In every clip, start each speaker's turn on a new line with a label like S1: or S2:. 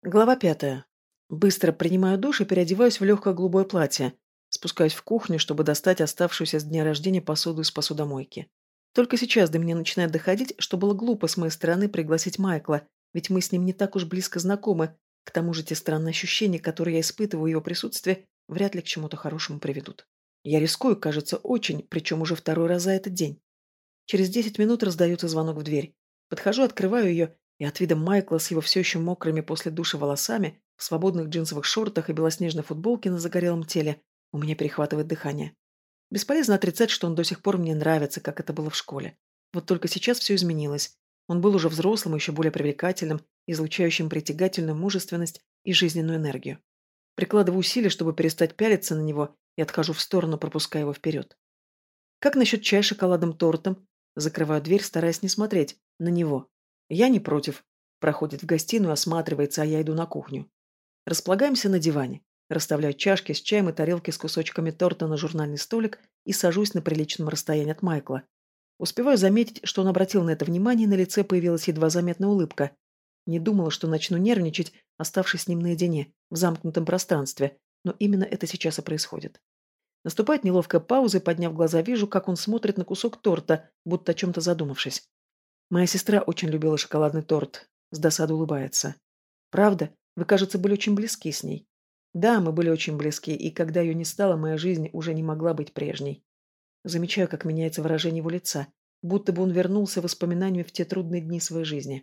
S1: Глава 5. Быстро принимаю душ и переодеваюсь в легкое голубое платье. Спускаюсь в кухню, чтобы достать оставшуюся с дня рождения посуду из посудомойки. Только сейчас до меня начинает доходить, что было глупо с моей стороны пригласить Майкла, ведь мы с ним не так уж близко знакомы. К тому же те странные ощущения, которые я испытываю в его присутствии, вряд ли к чему-то хорошему приведут. Я рискую, кажется, очень, причем уже второй раз за этот день. Через 10 минут раздается звонок в дверь. Подхожу, открываю ее, и от вида Майкла с его все еще мокрыми после душа волосами, в свободных джинсовых шортах и белоснежной футболке на загорелом теле, у меня перехватывает дыхание. Бесполезно отрицать, что он до сих пор мне нравится, как это было в школе. Вот только сейчас все изменилось. Он был уже взрослым, еще более привлекательным, излучающим притягательную мужественность и жизненную энергию. Прикладываю усилия, чтобы перестать пялиться на него, и отхожу в сторону, пропуская его вперед. Как насчет чая с шоколадным тортом? Закрываю дверь, стараясь не смотреть на него. Я не против. Проходит в гостиную, осматривается, а я иду на кухню. Располагаемся на диване. Расставляю чашки с чаем и тарелки с кусочками торта на журнальный столик и сажусь на приличном расстоянии от Майкла. Успеваю заметить, что он обратил на это внимание, и на лице появилась едва заметная улыбка. Не думала, что начну нервничать, оставшись с ним наедине, в замкнутом пространстве, но именно это сейчас и происходит. Наступает неловкая пауза, и, подняв глаза, вижу, как он смотрит на кусок торта, будто о чем-то задумавшись. Моя сестра очень любила шоколадный торт. С досадой улыбается. Правда? Вы, кажется, были очень близки с ней. Да, мы были очень близки, и когда ее не стало, моя жизнь уже не могла быть прежней. Замечаю, как меняется выражение его лица, будто бы он вернулся воспоминаниями в те трудные дни своей жизни.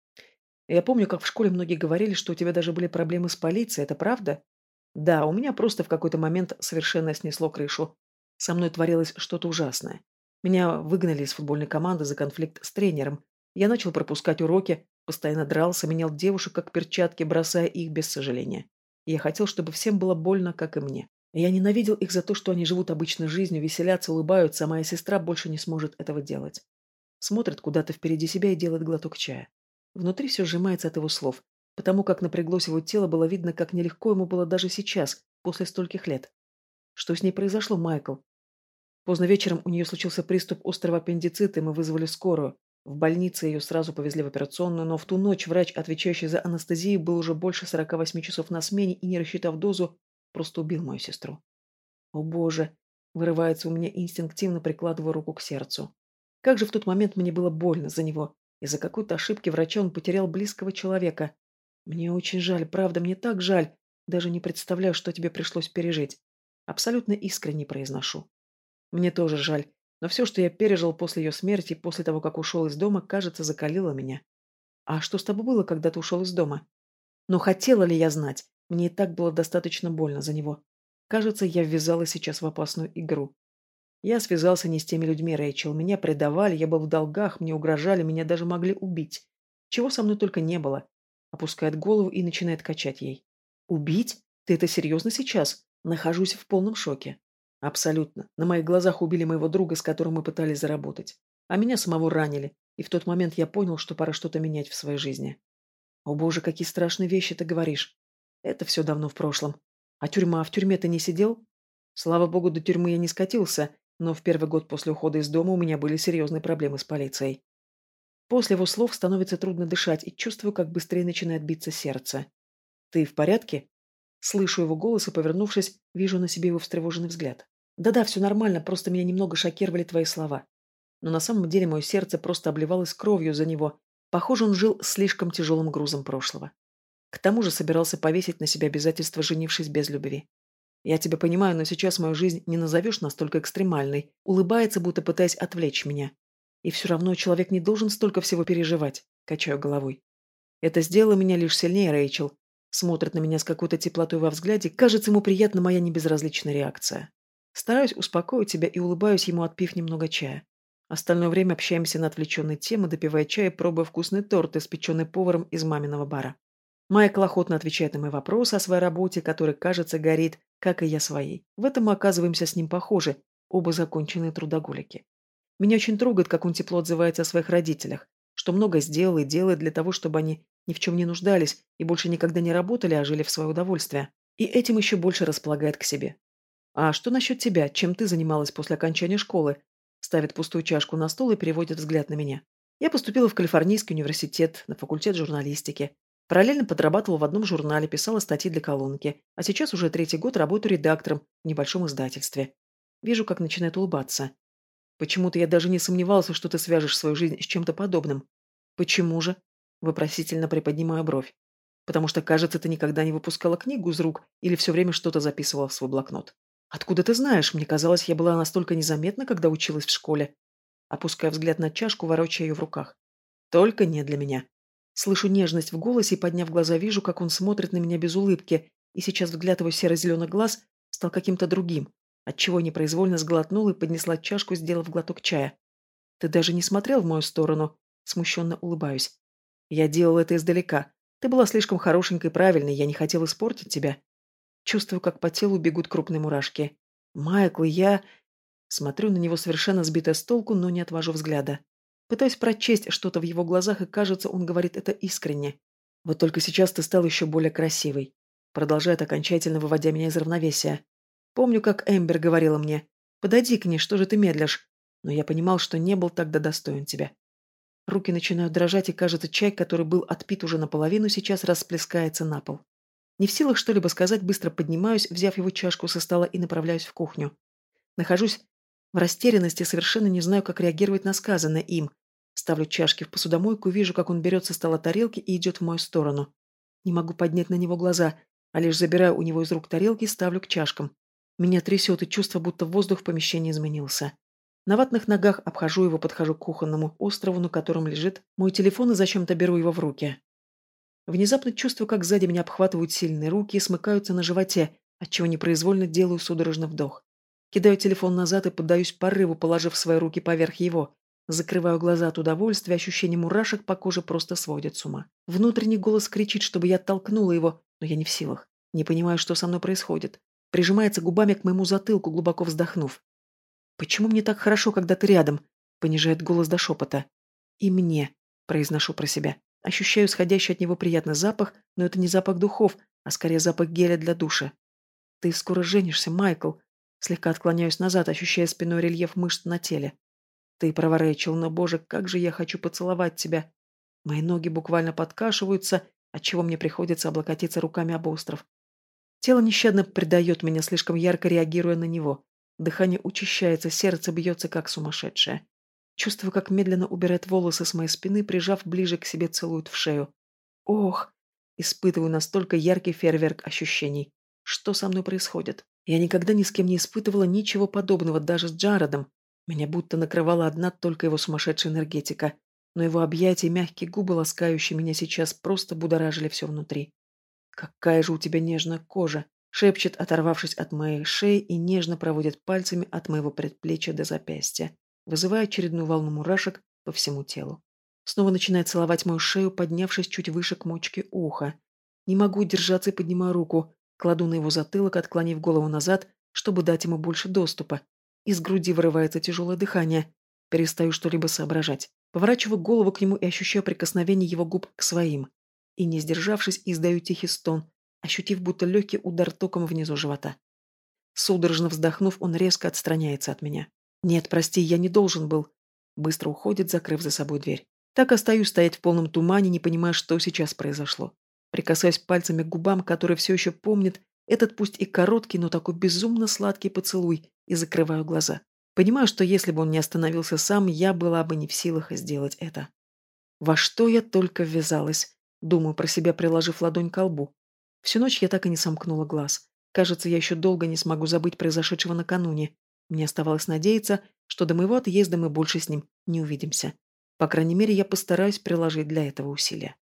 S1: Я помню, как в школе многие говорили, что у тебя даже были проблемы с полицией, это правда? Да, у меня просто в какой-то момент совершенно снесло крышу. Со мной творилось что-то ужасное. Меня выгнали из футбольной команды за конфликт с тренером. Я начал пропускать уроки, постоянно дрался, менял девушек как перчатки, бросая их без сожаления. И я хотел, чтобы всем было больно, как и мне. Я ненавидел их за то, что они живут обычной жизнью, веселятся, улыбаются, а моя сестра больше не сможет этого делать. Смотрит куда-то впереди себя и делает глоток чая. Внутри все сжимается от его слов, потому как напряглось его тело, было видно, как нелегко ему было даже сейчас, после стольких лет. Что с ней произошло, Майкл? Поздно вечером у нее случился приступ острого аппендицита, и мы вызвали скорую. В больнице ее сразу повезли в операционную, но в ту ночь врач, отвечающий за анестезию, был уже больше 48 часов на смене и, не рассчитав дозу, просто убил мою сестру. О боже! Вырывается у меня инстинктивно, прикладывая руку к сердцу. Как же в тот момент мне было больно за него. Из-за какой-то ошибки врача он потерял близкого человека. Мне очень жаль, правда, мне так жаль. Даже не представляю, что тебе пришлось пережить. Абсолютно искренне произношу. Мне тоже жаль, но все, что я пережил после ее смерти, после того, как ушел из дома, кажется, закалило меня. А что с тобой было, когда ты ушел из дома? Но хотела ли я знать? Мне и так было достаточно больно за него. Кажется, я ввязалась сейчас в опасную игру. Я связался не с теми людьми, Рэйчел. Меня предавали, я был в долгах, мне угрожали, меня даже могли убить. Чего со мной только не было. Опускает голову и начинает качать ей. Убить? Ты это серьезно сейчас? Нахожусь в полном шоке. Абсолютно. На моих глазах убили моего друга, с которым мы пытались заработать. А меня самого ранили. И в тот момент я понял, что пора что-то менять в своей жизни. О боже, какие страшные вещи ты говоришь. Это все давно в прошлом. А тюрьма? В тюрьме ты не сидел? Слава богу, до тюрьмы я не скатился, но в первый год после ухода из дома у меня были серьезные проблемы с полицией. После его слов становится трудно дышать, и чувствую, как быстрее начинает биться сердце. «Ты в порядке?» Слышу его голос и, повернувшись, вижу на себе его встревоженный взгляд. «Да-да, все нормально, просто меня немного шокировали твои слова». Но на самом деле мое сердце просто обливалось кровью за него. Похоже, он жил слишком тяжелым грузом прошлого. К тому же собирался повесить на себя обязательство, женившись без любви. Я тебя понимаю, но сейчас мою жизнь не назовешь настолько экстремальной. Улыбается, будто пытаясь отвлечь меня. И все равно человек не должен столько всего переживать. Качаю головой. Это сделало меня лишь сильнее, Рэйчел. Смотрит на меня с какой-то теплотой во взгляде. Кажется, ему приятна моя небезразличная реакция. Стараюсь успокоить тебя и улыбаюсь ему, отпив немного чая. Остальное время общаемся на отвлеченные темы, допивая чай и пробуя вкусный торт, испеченный поваром из маминого бара. Майкл охотно отвечает на мои вопросы о своей работе, которая, кажется, горит, как и я своей. В этом мы оказываемся с ним похожи, оба законченные трудоголики. Меня очень трогает, как он тепло отзывается о своих родителях, что много сделал и делает для того, чтобы они ни в чем не нуждались и больше никогда не работали, а жили в свое удовольствие. И этим еще больше располагает к себе. «А что насчет тебя? Чем ты занималась после окончания школы?» Ставит пустую чашку на стол и переводит взгляд на меня. Я поступила в Калифорнийский университет на факультет журналистики. Параллельно подрабатывала в одном журнале, писала статьи для колонки, а сейчас уже третий год работаю редактором в небольшом издательстве. Вижу, как начинает улыбаться. Почему-то я даже не сомневался, что ты свяжешь свою жизнь с чем-то подобным. Почему же? Вопросительно приподнимаю бровь. Потому что, кажется, ты никогда не выпускала книгу из рук или все время что-то записывала в свой блокнот. Откуда ты знаешь? Мне казалось, я была настолько незаметна, когда училась в школе. Опуская взгляд на чашку, ворочая ее в руках. Только не для меня. Слышу нежность в голосе и, подняв глаза, вижу, как он смотрит на меня без улыбки, и сейчас взгляд его серо-зеленых глаз стал каким-то другим, отчего непроизвольно сглотнула и поднесла чашку, сделав глоток чая. «Ты даже не смотрел в мою сторону?» Смущенно улыбаюсь. «Я делал это издалека. Ты была слишком хорошенькой и правильной, я не хотел испортить тебя». Чувствую, как по телу бегут крупные мурашки. «Майкл, я...» Смотрю на него совершенно сбитая с толку, но не отвожу взгляда. Пытаюсь прочесть что-то в его глазах, и кажется, он говорит это искренне. «Вот только сейчас ты стал еще более красивой», продолжает, окончательно выводя меня из равновесия. Помню, как Эмбер говорила мне: «Подойди к ней, что же ты медлишь?» Но я понимал, что не был тогда достоин тебя. Руки начинают дрожать, и, кажется, чай, который был отпит уже наполовину, сейчас расплескается на пол. Не в силах что-либо сказать, быстро поднимаюсь, взяв его чашку со стола, и направляюсь в кухню. Нахожусь в растерянности, совершенно не знаю, как реагировать на сказанное им. Ставлю чашки в посудомойку, вижу, как он берет со стола тарелки и идет в мою сторону. Не могу поднять на него глаза, а лишь забираю у него из рук тарелки и ставлю к чашкам. Меня трясет, и чувство, будто воздух в помещении изменился. На ватных ногах обхожу его, подхожу к кухонному острову, на котором лежит мой телефон, и зачем-то беру его в руки. Внезапно чувствую, как сзади меня обхватывают сильные руки и смыкаются на животе, отчего непроизвольно делаю судорожный вдох. Кидаю телефон назад и поддаюсь порыву, положив свои руки поверх его. Закрываю глаза от удовольствия, ощущение мурашек по коже просто сводит с ума. Внутренний голос кричит, чтобы я оттолкнула его, но я не в силах. Не понимаю, что со мной происходит. Прижимается губами к моему затылку, глубоко вздохнув. «Почему мне так хорошо, когда ты рядом?» Понижает голос до шепота. «И мне», произношу про себя. Ощущаю исходящий от него приятный запах, но это не запах духов, а скорее запах геля для душа. «Ты скоро женишься, Майкл». Слегка отклоняюсь назад, ощущая спиной рельеф мышц на теле. «Ты права, Рэйчел, но, боже, как же я хочу поцеловать тебя!» Мои ноги буквально подкашиваются, отчего мне приходится облокотиться руками об остров. Тело нещадно предает меня, слишком ярко реагируя на него. Дыхание учащается, сердце бьется, как сумасшедшее. Чувствую, как медленно убирает волосы с моей спины, прижав ближе к себе, целует в шею. Ох! Испытываю настолько яркий фейерверк ощущений. Что со мной происходит? Я никогда ни с кем не испытывала ничего подобного, даже с Джаредом. Меня будто накрывала одна только его сумасшедшая энергетика. Но его объятия и мягкие губы, ласкающие меня сейчас, просто будоражили все внутри. «Какая же у тебя нежная кожа!» — шепчет, оторвавшись от моей шеи, и нежно проводит пальцами от моего предплечья до запястья, вызывая очередную волну мурашек по всему телу. Снова начинает целовать мою шею, поднявшись чуть выше к мочке уха. Не могу удержаться и поднимаю руку, кладу на его затылок, отклонив голову назад, чтобы дать ему больше доступа. Из груди вырывается тяжелое дыхание. Перестаю что-либо соображать. Поворачиваю голову к нему и ощущаю прикосновение его губ к своим. И, не сдержавшись, издаю тихий стон, ощутив будто легкий удар током внизу живота. Судорожно вздохнув, он резко отстраняется от меня. «Нет, прости, я не должен был». Быстро уходит, закрыв за собой дверь. Так остаюсь стоять в полном тумане, не понимая, что сейчас произошло. Прикасаюсь пальцами к губам, которые все еще помнят этот пусть и короткий, но такой безумно сладкий поцелуй, и закрываю глаза. Понимаю, что если бы он не остановился сам, я была бы не в силах сделать это. Во что я только ввязалась, думаю про себя, приложив ладонь к лбу. Всю ночь я так и не сомкнула глаз. Кажется, я еще долго не смогу забыть произошедшего накануне. Мне оставалось надеяться, что до моего отъезда мы больше с ним не увидимся. По крайней мере, я постараюсь приложить для этого усилия.